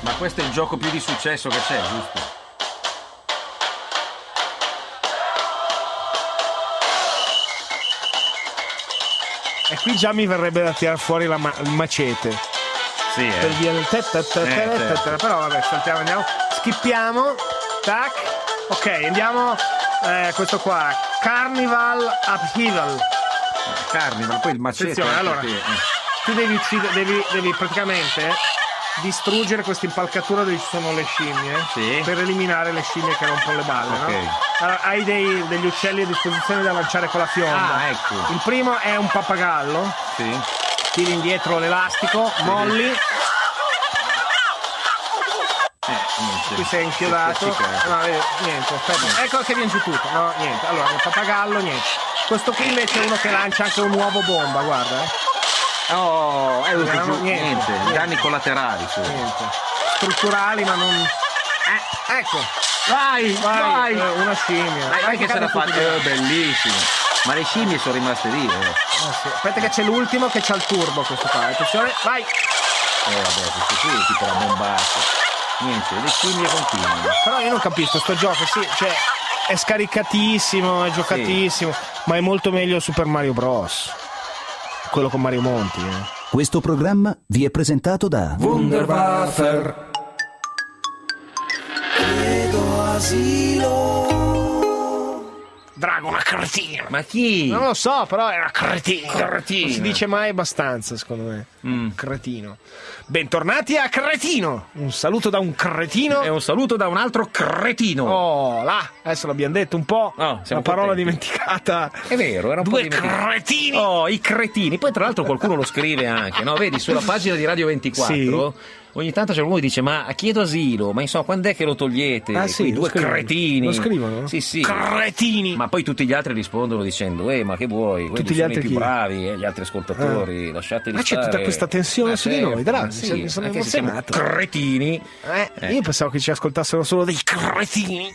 Ma questo è il gioco più di successo che c'è, giusto? E qui già mi verrebbe da tirar fuori il macete. Sì, per via del però vabbè, saltiamo, andiamo, skippiamo, tac, ok, andiamo, questo qua, Carnival Upheaval. Carnival, poi il macete. Attenzione, allora, tu devi praticamente distruggere questa impalcatura dove ci sono le scimmie, sì, per eliminare le scimmie che rompono le balle, okay, no? Allora, hai degli uccelli a disposizione da lanciare con la fionda. Ah, ecco. Il primo è un pappagallo. Sì. Tiri indietro l'elastico, molli. Qui sei inchiodato. No, niente, aspetta. Ecco che viene giù tutto. No, niente. Allora, il pappagallo, niente. Questo qui invece è uno che lancia anche un uovo bomba, guarda. Oh, giù, niente. Danni collaterali. Sì. Niente. Strutturali, ma non. Ecco. Vai. Una scimmia. Vai che se la fa. Bellissimo. Ma le scimmie sono rimaste lì. Sì. Aspetta che c'è l'ultimo che c'ha il turbo questo qua. Attenzione, vai. Vabbè, questo qui è tipo la bombata. Niente, le scimmie continuano. Però io non capisco sto gioco, sì, cioè è scaricatissimo, è giocatissimo, sì, ma è molto meglio Super Mario Bros. Quello con Mario Monti. Questo programma vi è presentato da Wunderwaffe. Credo asilo. Drago, una cretina. Ma chi? Non lo so, però è una cretina. Cretina. Non si dice mai abbastanza, secondo me. Cretino. Bentornati a Cretino. Un saluto da un cretino e un saluto da un altro cretino. Oh, là, adesso l'abbiamo detto un po'. Oh, una parola dimenticata. È vero, era un Due po' dimenticato. cretini. Oh, i cretini. Poi tra l'altro qualcuno lo scrive anche, no? Vedi, sulla pagina di Radio 24. Sì. Ogni tanto c'è uno che dice: ma chiedo asilo, ma insomma, quando è che lo togliete? Ah, sì, due cretini. Lo scrivono? Sì. Cretini. Ma poi tutti gli altri rispondono dicendo: ma che vuoi? Tutti gli altri sono i più bravi, gli altri ascoltatori, lasciateli c'è stare. Tutta questa tensione su di noi, dai, sì, sono anche emozionato. Cretini. Io pensavo che ci ascoltassero solo dei cretini.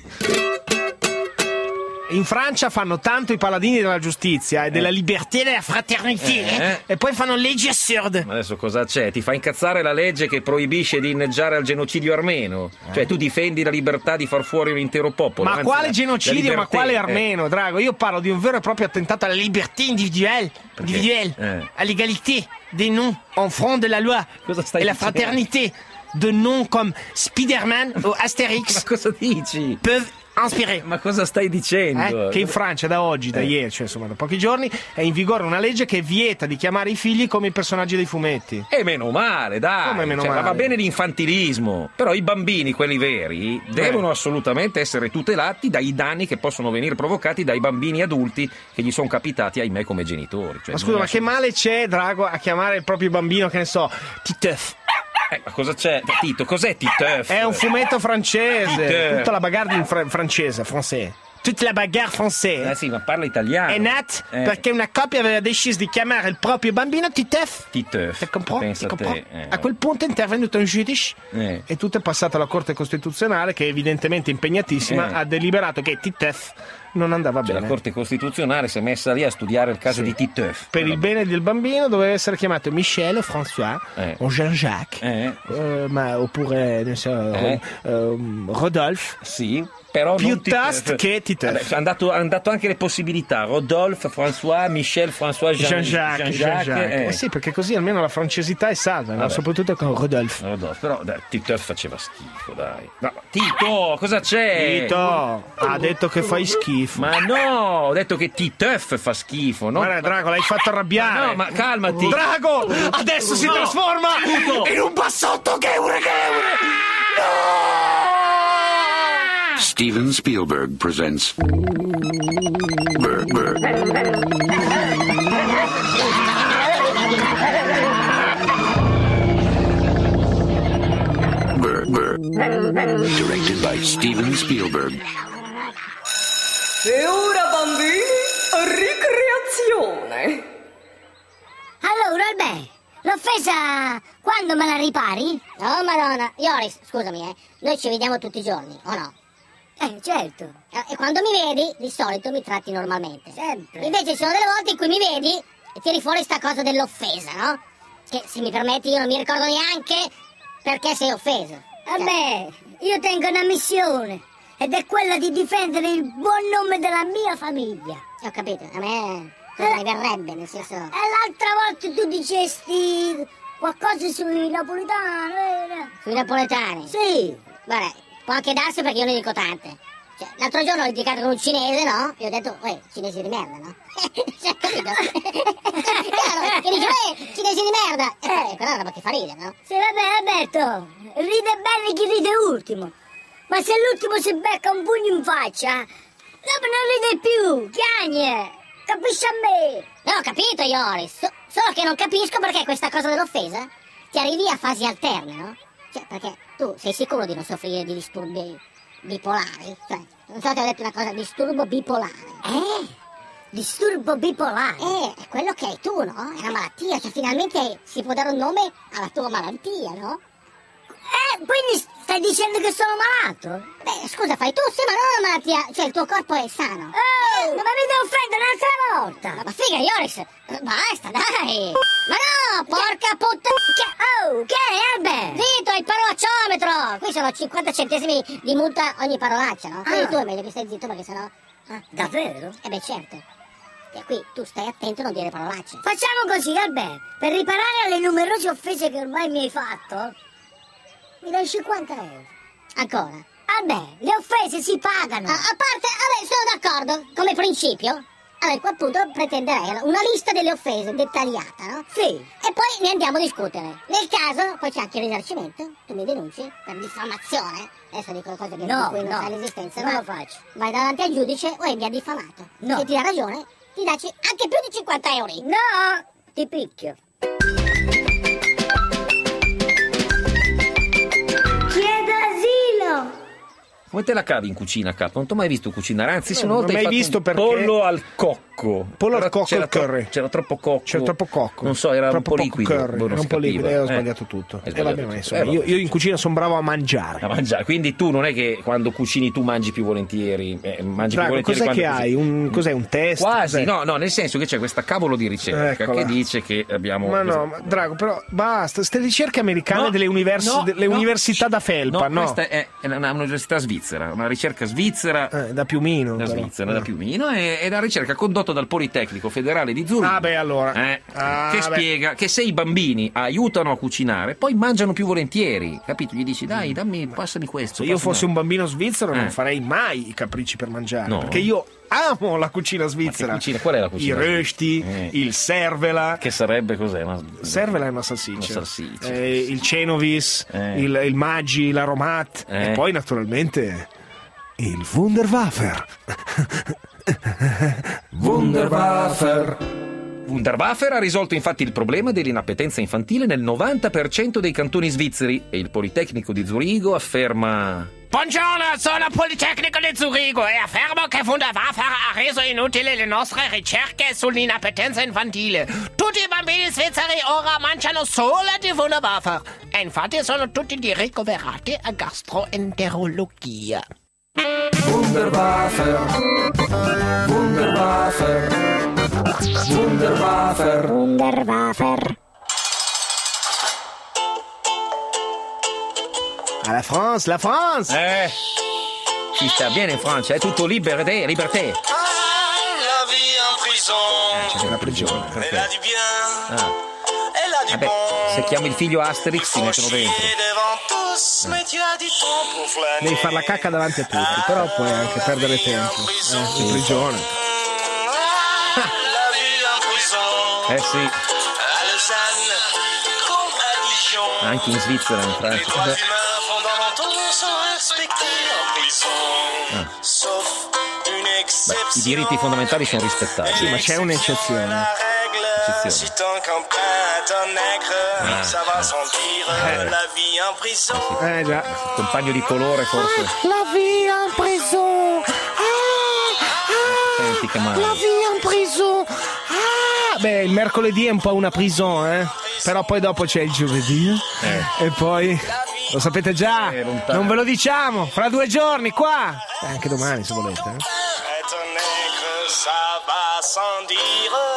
In Francia fanno tanto i paladini della giustizia e della libertà e della fraternità e poi fanno leggi assurde. Ma adesso cosa c'è? Ti fa incazzare la legge che proibisce di inneggiare al genocidio armeno? Cioè tu difendi la libertà di far fuori un intero popolo. Ma quale genocidio, ma quale armeno, Drago? Io parlo di un vero e proprio attentato alla libertà individuelle, à l'égalité des noms en front de la loi et la fraternité de noms comme Spider-Man o Asterix. Ma cosa dici? Peuvent inspiré. Ma cosa stai dicendo? Che in Francia da oggi, da ieri, cioè insomma da pochi giorni, è in vigore una legge che vieta di chiamare i figli come i personaggi dei fumetti. E meno male, dai. Come meno male? Va bene l'infantilismo, però i bambini, quelli veri, devono assolutamente essere tutelati dai danni che possono venire provocati dai bambini adulti che gli sono capitati, ahimè, come genitori. Cioè, ma scusa, ma che male c'è, Drago, a chiamare il proprio bambino, che ne so, Titeuf? Ma cosa c'è? Tito, cos'è Titeuf? È un fumetto francese. Titeuf. Tutta la bagarre in francese, français. Tutta la bagarre française. Sì, ma parla italiano. È nata perché una coppia aveva deciso di chiamare il proprio bambino Titeuf. Titeuf. Ti comprends? Pensa te. A quel punto è intervenuto un giudice e tutto è passato alla Corte Costituzionale, che evidentemente impegnatissima ha deliberato che Titeuf non andava bene. La Corte Costituzionale si è messa lì a studiare il caso di Titeuf. Per il bene del bambino doveva essere chiamato Michel o François o Jean-Jacques, oppure non so, Rodolphe. Sì, però piuttosto che Titeuf. Hanno dato anche le possibilità: Rodolphe, François, Michel, François, Jean-Jacques. Sì, perché così almeno la francesità è salva, no? Soprattutto con Rodolphe. Però Titeuf faceva schifo, dai. No, Tito, cosa c'è? Tito ha detto che fai schifo. Ma no, ho detto che Titeuf fa schifo, no? Guarda, Drago, l'hai fatto arrabbiare. No, ma calmati. Drago, adesso si trasforma in un bassotto che No! Steven Spielberg presents directed by Steven Spielberg. E ora, bambini, ricreazione. Allora, beh, l'offesa quando me la ripari? Oh, madonna. Ioris, scusami, noi ci vediamo tutti i giorni, o no? Certo. E quando mi vedi, di solito mi tratti normalmente. Sempre. Invece ci sono delle volte in cui mi vedi e tiri fuori sta cosa dell'offesa, no? Che, se mi permetti, io non mi ricordo neanche perché sei offeso. Vabbè, io tengo una missione ed è quella di difendere il buon nome della mia famiglia. Ho capito, a me mi verrebbe, nel senso... E l'altra volta tu dicesti qualcosa sui napoletani, vero? Sui napoletani? Sì. Guarda, può anche darsi perché io ne dico tante. Cioè, l'altro giorno ho litigato con un cinese, no? Gli ho detto, cinesi di merda, no? Cioè, capito? Chiaro, che dice, cinesi di merda! Quella è una roba che fa ridere, no? Sì, vabbè, Alberto, ride bene chi ride ultimo. Ma se l'ultimo si becca un pugno in faccia, dopo non ride più, chiagne! Capisci a me? Ho capito, Ioris, solo che non capisco perché questa cosa dell'offesa ti arrivi a fasi alterne, no? Cioè, perché tu sei sicuro di non soffrire di disturbi bipolari? Cioè, non so se ho detto una cosa, disturbo bipolare. Disturbo bipolare? È quello che hai tu, no? È una malattia, cioè finalmente si può dare un nome alla tua malattia, no? Quindi stai dicendo che sono malato? Beh, scusa, fai tu, sì, ma non è una malattia, cioè il tuo corpo è sano. Oh, ma mi devo offendere un'altra volta! Ma figa, Ioris, basta, dai! Ma no, porca puttana! Che è, Albert? Zitto, il parolacciometro! Qui sono 50 centesimi di multa ogni parolaccia, no? Quindi tu è meglio che stai zitto perché sennò... Davvero? Beh, certo. E qui tu stai attento a non dire parolacce. Facciamo così, Albert, per riparare alle numerose offese che ormai mi hai fatto, mi dai 50 euro. Ancora? Vabbè, le offese si pagano. A parte, vabbè, sono d'accordo, come principio. Allora, a quel punto pretenderei una lista delle offese dettagliata, no? Sì. E poi ne andiamo a discutere. Nel caso, poi c'è anche il risarcimento. Tu mi denunci per diffamazione. Adesso dico cose che di cui non sai l'esistenza. Non ma lo faccio. Vai davanti al giudice, mi ha diffamato. No. Se ti dà ragione, ti dacci anche più di 50 euro. No, ti picchio. Chiedo asilo. Come te la cavi in cucina, capo? Non ti ho mai visto cucinare, anzi, se una non volta l'ho hai mai fatto visto un perché- pollo al cocco. Pollo al Però cocco c'era al curry. C'era troppo cocco. C'era troppo cocco. Non so, era troppo un po' poco liquido. curry. non Era si un po' liquido, capiva. ho sbagliato tutto. Hai E sbagliato vabbè, ma tutto. insomma, Vabbè. io in cucina sono bravo a mangiare. Da mangiare. Quindi tu non è che quando cucini tu mangi più volentieri. Mangi Drago, più volentieri cos'è quando che cucini. hai? Cos'è un test? Quasi, Cos'è? no, nel senso che c'è questa cavolo di ricerca Eccola. che dice che abbiamo... Ma no, ma Drago, però basta, ste ricerche americane No, delle no, università da felpa, no? Questa è un'università svizzera, una ricerca svizzera Da Piumino. da però. Svizzera, da Piumino, è la ricerca condotta dal Politecnico Federale di Zurigo. Ah, beh, allora. Che Beh. spiega che se i bambini aiutano a cucinare, poi mangiano più volentieri, capito? Gli dici, dai, passami questo. Se io fossi un bambino svizzero non Eh. farei mai i capricci per mangiare, No. perché io amo la cucina svizzera. Ma che cucina? Qual è la cucina? I rösti, il servela. Che sarebbe cos'è? Servela è una salsiccia. Una salsiccia. Il cenovis, il maggi, l'aromat e poi naturalmente il Wunderwaffer. Wunderwaffer. Wunderwaffer ha risolto infatti il problema dell'inappetenza infantile nel 90% dei cantoni svizzeri e il Politecnico di Zurigo afferma... Buongiorno, sono Politecnico di Zurigo e affermo che Wunderwaffer ha reso inutili le nostre ricerche sull'inappetenza infantile. Tutti i bambini svizzeri ora mangiano solo di Wunderwaffer e infatti sono tutti ricoverati a gastroenterologia. Wunderwaffer. Wunderwaffer. Wunderwaffer. Wunderwaffer. Ah, la France, la France! Si sta bene in Francia, è tutto liberté. La vie en prison. C'è la prigione. Elle a du bien. Elle a du Vabbè, bon. se chiami il figlio Asterix ti mettono dentro. Chier devant tous, mais tu as du temps pour flâner. Devi far la cacca davanti a tutti, però puoi anche perdere tempo. In prigione. La vie en prison. Sì, À Lausanne, comme à Dijon. anche in Svizzera, in Les Francia. droits humains fondamentaux sont respectés en prison. Sauf une I exception. diritti fondamentali sono rispettati. Sì, ma c'è un'eccezione. La règle, si ton campagne, ton nègre, ça va sentir la vie en prison. Già. Compagno di colore forse. La vie en prison! Senti che male. La vie en prison! Beh, il mercoledì è un po' una prison, però poi dopo c'è il giovedì e poi lo sapete già, lontano. non ve lo diciamo, fra 2 giorni qua, anche domani se volete. Et ton nègre, ça va sans dire